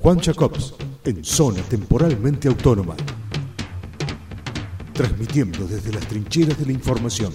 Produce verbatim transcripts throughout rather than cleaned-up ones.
Juan Jacobs, en Zona Temporalmente Autónoma. Transmitiendo desde las trincheras de la información.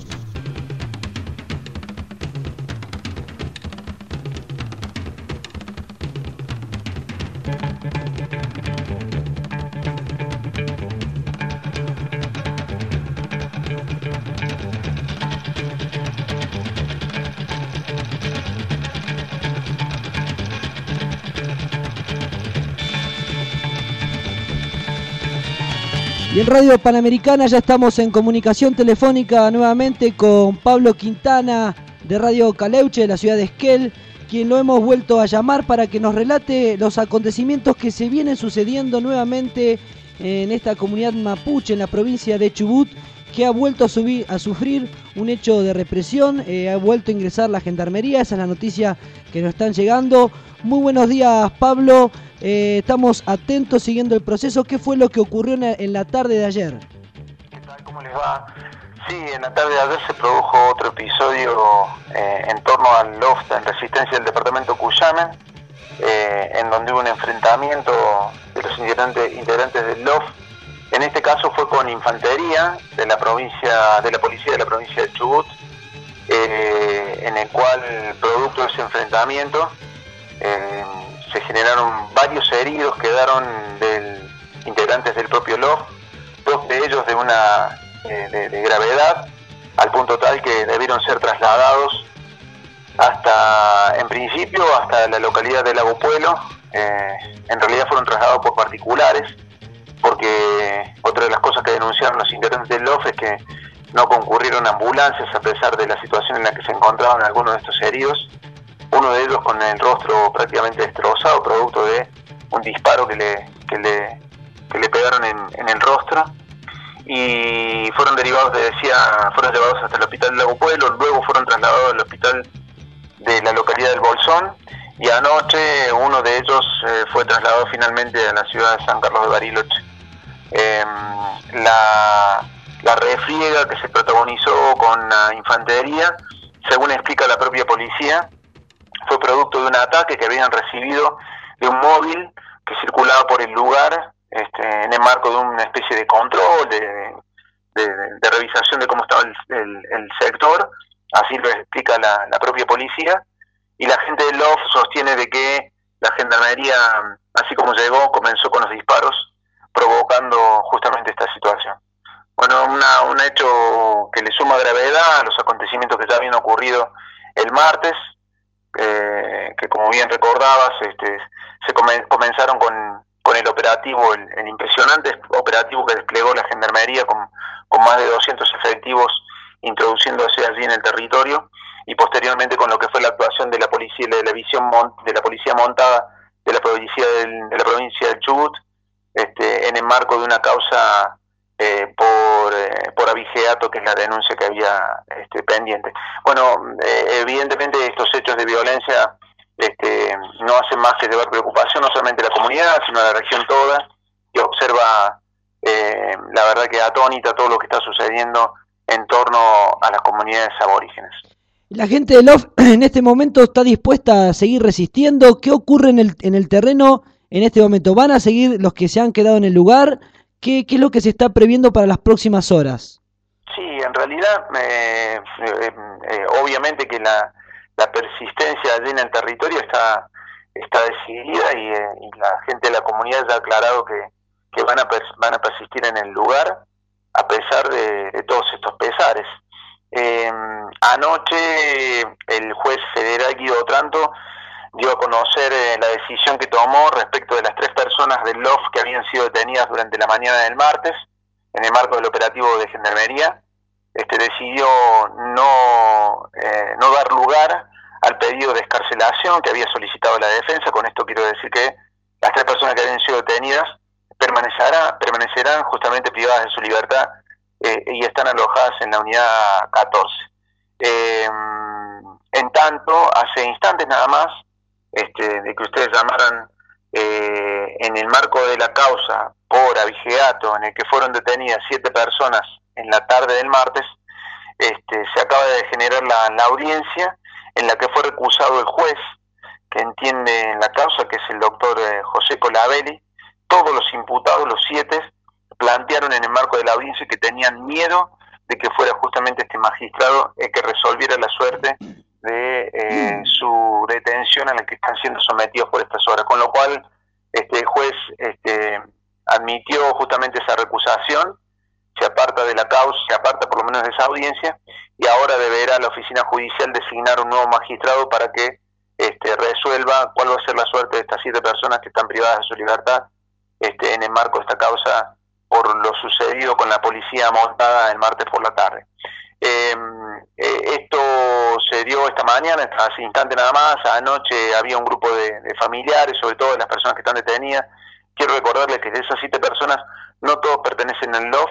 Y en Radio Panamericana ya estamos en comunicación telefónica nuevamente con Pablo Quintana de Radio Caleuche de la ciudad de Esquel, quien lo hemos vuelto a llamar para que nos relate los acontecimientos que se vienen sucediendo nuevamente en esta comunidad mapuche en la provincia de Chubut, que ha vuelto a, subir, a sufrir un hecho de represión, eh, ha vuelto a ingresar la gendarmería. Esa es la noticia que nos están llegando. Muy buenos días, Pablo. Eh, estamos atentos siguiendo el proceso. ¿Qué fue lo que ocurrió en la, en la tarde de ayer? ¿Qué tal? ¿Cómo les va? Sí, en la tarde de ayer se produjo otro episodio eh, en torno al loft en resistencia del departamento Cuyamen, eh, en donde hubo un enfrentamiento de los integrantes, integrantes del loft. En este caso fue con infantería de la provincia, de la policía de la provincia de Chubut, eh, en el cual, producto de ese enfrentamiento, eh, se generaron varios heridos, quedaron del, integrantes del propio loft, dos de ellos de una eh, de, de gravedad, al punto tal que debieron ser trasladados hasta, en principio, hasta la localidad de Lago Puelo. Eh, en realidad fueron trasladados por particulares, porque otra de las cosas que denunciaron los integrantes del loft es que no concurrieron ambulancias a pesar de la situación en la que se encontraban algunos de estos heridos, uno de ellos con el rostro prácticamente destrozado, producto de un disparo que le, que le, que le pegaron en, en el rostro, y fueron derivados, de, decía, fueron llevados hasta el hospital de Lago Puelo, luego fueron trasladados al hospital de la localidad del Bolsón, y anoche uno de ellos eh, fue trasladado finalmente a la ciudad de San Carlos de Bariloche. Eh, la, la refriega que se protagonizó con la infantería, según explica la propia policía, fue producto de un ataque que habían recibido de un móvil que circulaba por el lugar, este, en el marco de una especie de control, de, de, de revisación de cómo estaba el, el, el sector. Así lo explica la, la propia policía, y la gente del loft sostiene de que la gendarmería, así como llegó, comenzó con los disparos, provocando justamente esta situación. Bueno, una, un hecho que le suma gravedad a los acontecimientos que ya habían ocurrido el martes, eh, que como bien recordabas, este, se come, comenzaron con, con el operativo, el, el impresionante operativo que desplegó la gendarmería con, con más de doscientos efectivos introduciéndose allí en el territorio, y posteriormente con lo que fue la actuación de la policía de la división de la policía montada de la provincia del, de la provincia de Chubut, este, en el marco de una causa eh, por eh, por abigeato, que es la denuncia que había este, pendiente. Bueno, eh, evidentemente estos hechos de violencia este, no hacen más que llevar preocupación no solamente a la comunidad, sino a la región toda, que observa eh, la verdad que atónita todo lo que está sucediendo en torno a las comunidades aborígenes. La gente de Loft en este momento está dispuesta a seguir resistiendo. ¿Qué ocurre en el en el terreno en este momento? ¿Van a seguir los que se han quedado en el lugar? ¿Qué, qué es lo que se está previendo para las próximas horas? Sí, en realidad, eh, eh, eh, obviamente que la, la persistencia allí en el territorio está está decidida, y, eh, y la gente de la comunidad ya ha aclarado que, que van a pers- van a persistir en el lugar a pesar de, de todos estos pesares. Eh, anoche el juez federal Guido Otranto dio a conocer eh, la decisión que tomó respecto de las tres personas del loft que habían sido detenidas durante la mañana del martes en el marco del operativo de gendarmería. Este decidió no eh, no dar lugar al pedido de excarcelación que había solicitado la defensa. Con esto quiero decir que las tres personas que habían sido detenidas permanecerán permanecerán justamente privadas de su libertad eh, y están alojadas en la unidad catorce. Eh, en tanto, hace instantes nada más, este, de que ustedes llamaran eh, en el marco de la causa por abigeato, en el que fueron detenidas siete personas en la tarde del martes, este, se acaba de generar la, la audiencia en la que fue recusado el juez que entiende en la causa, que es el doctor eh, José Colabelli. Todos los imputados, los siete, plantearon en el marco de la audiencia que tenían miedo de que fuera justamente este magistrado el que resolviera la suerte de eh, su detención a la que están siendo sometidos por estas horas, con lo cual este el juez este, admitió justamente esa recusación, se aparta de la causa, se aparta por lo menos de esa audiencia, y ahora deberá la oficina judicial designar un nuevo magistrado para que este, resuelva cuál va a ser la suerte de estas siete personas que están privadas de su libertad este, en el marco de esta causa por lo sucedido con la policía montada el martes por la tarde. Eh, eh, esto se dio esta mañana, hace instante nada más. Anoche había un grupo de, de familiares, sobre todo de las personas que están detenidas. Quiero recordarles que de esas siete personas no todos pertenecen al L O F,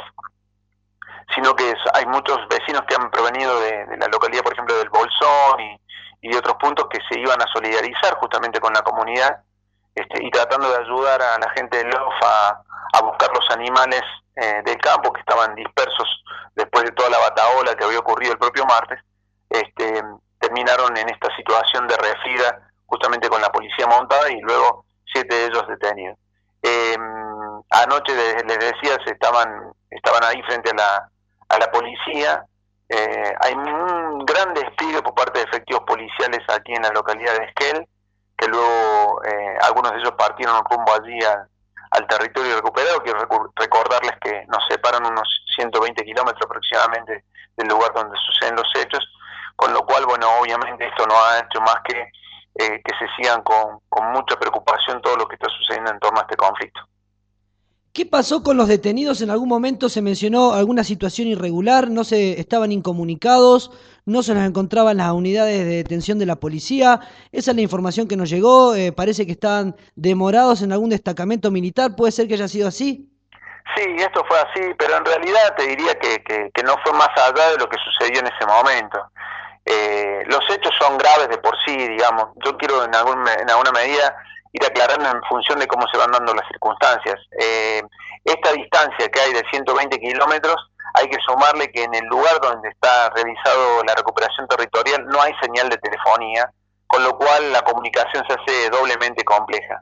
sino que es, hay muchos vecinos que han provenido de, de la localidad, por ejemplo, del Bolsón y, y de otros puntos, que se iban a solidarizar justamente con la comunidad este, y tratando de ayudar a la gente del L O F a, a buscar los animales eh, del campo que estaban dispersos después de toda la batahola que había ocurrido el propio martes. Este, terminaron en esta situación de refrida justamente con la policía montada y luego siete de ellos detenidos. Eh, anoche les decía, se estaban estaban ahí frente a la a la policía. Eh, hay un gran despliegue por parte de efectivos policiales aquí en la localidad de Esquel, que luego eh, algunos de ellos partieron rumbo allí a, al territorio recuperado. Quiero recu recordarles que nos separan unos ciento veinte kilómetros aproximadamente del lugar donde suceden los hechos, con lo cual, bueno, obviamente esto no ha hecho más que eh, que se sigan con, con mucha preocupación todo lo que está sucediendo en torno a este conflicto. ¿Qué pasó con los detenidos? En algún momento se mencionó alguna situación irregular, no se estaban incomunicados, no se los encontraban las unidades de detención de la policía. Esa es la información que nos llegó. Eh, parece que estaban demorados en algún destacamento militar. ¿Puede ser que haya sido así? Sí, esto fue así, pero en realidad te diría que, que, que no fue más allá de lo que sucedió en ese momento. Eh, los hechos son graves de por sí, digamos. Yo quiero en, algún, en alguna medida ir aclarando en función de cómo se van dando las circunstancias. Eh, esta distancia que hay de ciento veinte kilómetros, hay que sumarle que en el lugar donde está realizado la recuperación territorial no hay señal de telefonía, con lo cual la comunicación se hace doblemente compleja.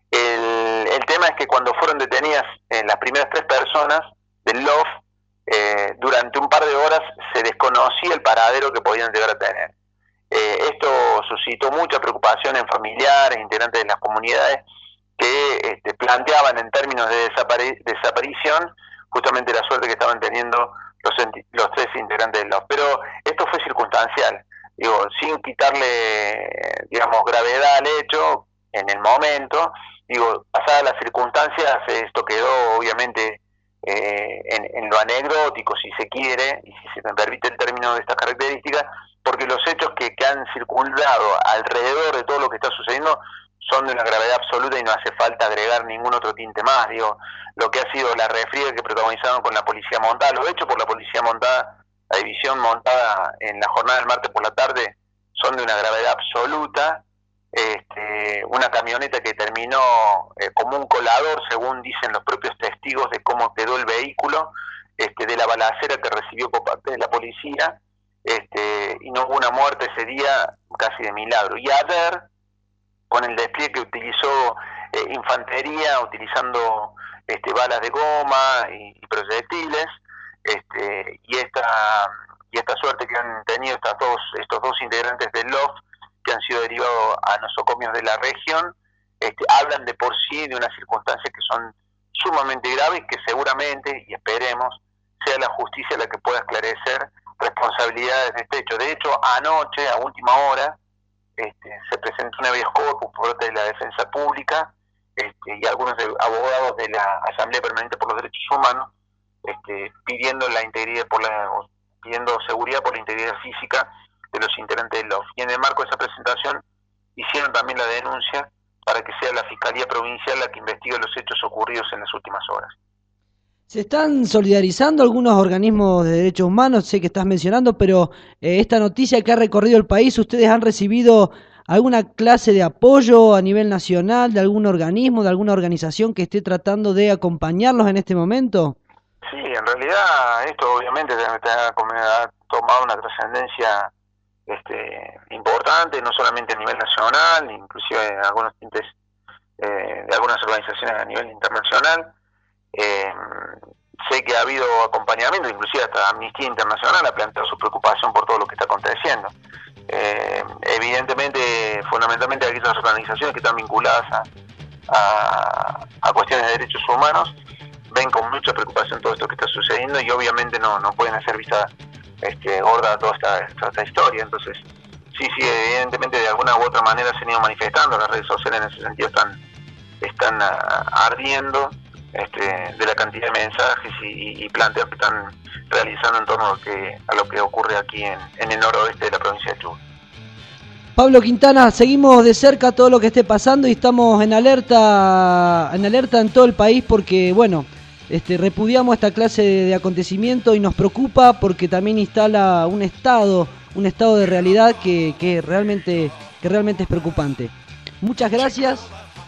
El, el tema es que cuando fueron detenidas eh, las primeras tres personas del L O F, eh, durante un par de horas se desconocía el paradero que podían llegar a tener. Eh, esto suscitó mucha preocupación en familiares, integrantes de las comunidades, que este, planteaban en términos de desapari desaparición justamente la suerte que estaban teniendo los, los tres integrantes del L O F. Pero esto fue circunstancial, digo, sin quitarle, digamos, gravedad al hecho en el momento. Digo, pasadas las circunstancias, esto quedó obviamente eh, en, en lo anecdótico, si se quiere, y si se me permite el término de estas características, porque los hechos que, que han circulado alrededor de todo lo que está sucediendo son de una gravedad absoluta y no hace falta agregar ningún otro tinte más. Digo, lo que ha sido la refriega que protagonizaron con la policía montada, los hechos por la policía montada, la división montada en la jornada del martes por la tarde, son de una gravedad absoluta. Este, una camioneta que terminó eh, como un colador, según dicen los propios testigos de cómo quedó el vehículo, este, de la balacera que recibió por parte de la policía. Este, y no hubo una muerte ese día casi de milagro. Y ayer, con el despliegue que utilizó eh, infantería, utilizando este, balas de goma y, y proyectiles, este, y esta y esta suerte que han tenido estas dos, estos dos integrantes del L O F, que han sido derivados a nosocomios de la región, este, hablan de por sí de unas circunstancias que son sumamente graves, que seguramente, y esperemos, sea la justicia la que pueda esclarecer responsabilidades de este hecho. De hecho, anoche, a última hora, este, se presentó un habeas corpus por parte de la Defensa Pública este, y algunos de, abogados de la Asamblea Permanente por los Derechos Humanos, este, pidiendo la integridad por la, pidiendo seguridad por la integridad física de los integrantes del L O F. Y en el marco de esa presentación hicieron también la denuncia para que sea la Fiscalía Provincial la que investigue los hechos ocurridos en las últimas horas. ¿Se están solidarizando algunos organismos de derechos humanos? Sé que estás mencionando, pero eh, esta noticia que ha recorrido el país, ¿ustedes han recibido alguna clase de apoyo a nivel nacional, de algún organismo, de alguna organización que esté tratando de acompañarlos en este momento? Sí, en realidad esto obviamente ha tomado una trascendencia este, importantes, no solamente a nivel nacional, inclusive algunos tintes eh, de algunas organizaciones a nivel internacional. Eh, sé que ha habido acompañamiento, inclusive hasta Amnistía Internacional ha planteado su preocupación por todo lo que está aconteciendo. Eh, evidentemente, fundamentalmente aquellas organizaciones que están vinculadas a, a, a cuestiones de derechos humanos ven con mucha preocupación todo esto que está sucediendo y obviamente no, no pueden hacer vista este, gorda a toda esta, toda esta historia. Entonces, sí, sí, evidentemente de alguna u otra manera se han ido manifestando, las redes sociales en ese sentido están, están uh, ardiendo este, de la cantidad de mensajes y, y planteos que están realizando en torno a lo que, a lo que ocurre aquí en, en el noroeste de la provincia de Chubut. Pablo Quintana, seguimos de cerca todo lo que esté pasando y estamos en alerta, en alerta en todo el país porque, bueno, este, repudiamos esta clase de, de acontecimiento y nos preocupa porque también instala un estado, un estado de realidad que, que realmente, que realmente es preocupante. Muchas gracias.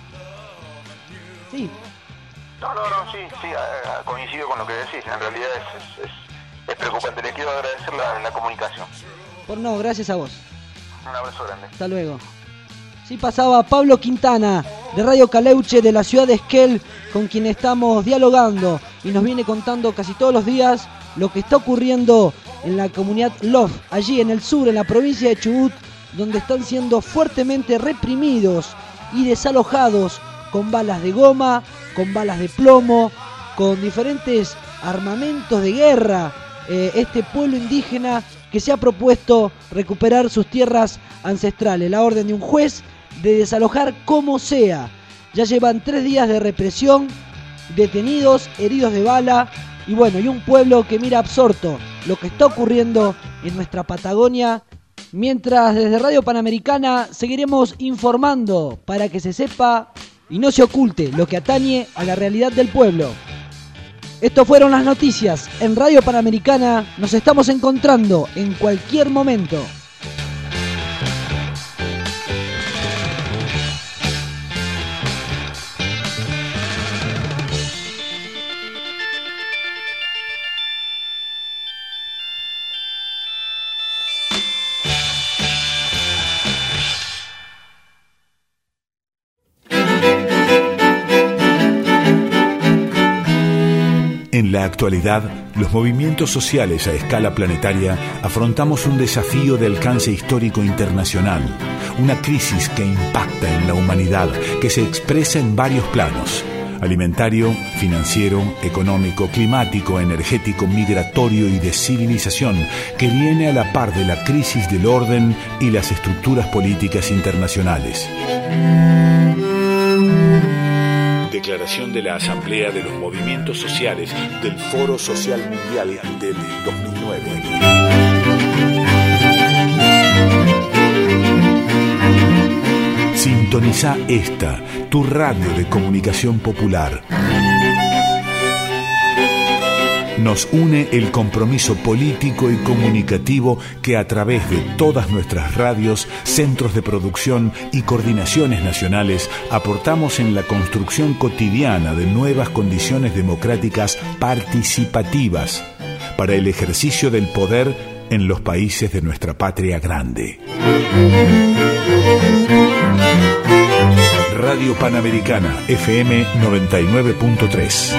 Sí. No, no, no, sí, sí, coincido con lo que decís. En realidad es, es, es, es preocupante. Le quiero agradecer la, la comunicación. Por no, gracias a vos. Un abrazo grande. Hasta luego. Sí, pasaba Pablo Quintana de Radio Caleuche de la ciudad de Esquel, con quien estamos dialogando y nos viene contando casi todos los días lo que está ocurriendo en la comunidad Lof, allí en el sur, en la provincia de Chubut, donde están siendo fuertemente reprimidos y desalojados con balas de goma, con balas de plomo, con diferentes armamentos de guerra. Eh, este pueblo indígena que se ha propuesto recuperar sus tierras ancestrales. La orden de un juez de desalojar como sea. Ya llevan tres días de represión, detenidos, heridos de bala y bueno, y un pueblo que mira absorto lo que está ocurriendo en nuestra Patagonia. Mientras desde Radio Panamericana seguiremos informando para que se sepa y no se oculte lo que atañe a la realidad del pueblo. Estas fueron las noticias en Radio Panamericana. Nos estamos encontrando en cualquier momento. En la actualidad, los movimientos sociales a escala planetaria afrontamos un desafío de alcance histórico internacional, una crisis que impacta en la humanidad, que se expresa en varios planos: alimentario, financiero, económico, climático, energético, migratorio y de civilización, que viene a la par de la crisis del orden y las estructuras políticas internacionales. Declaración de la Asamblea de los Movimientos Sociales del Foro Social Mundial del dos mil nueve. Sintoniza esta, tu radio de comunicación popular. Nos une el compromiso político y comunicativo que a través de todas nuestras radios, centros de producción y coordinaciones nacionales aportamos en la construcción cotidiana de nuevas condiciones democráticas participativas para el ejercicio del poder en los países de nuestra patria grande. Radio Panamericana, F M noventa y nueve punto tres.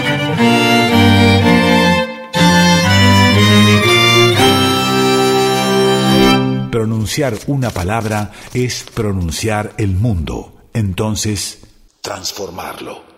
Pronunciar una palabra es pronunciar el mundo, entonces transformarlo.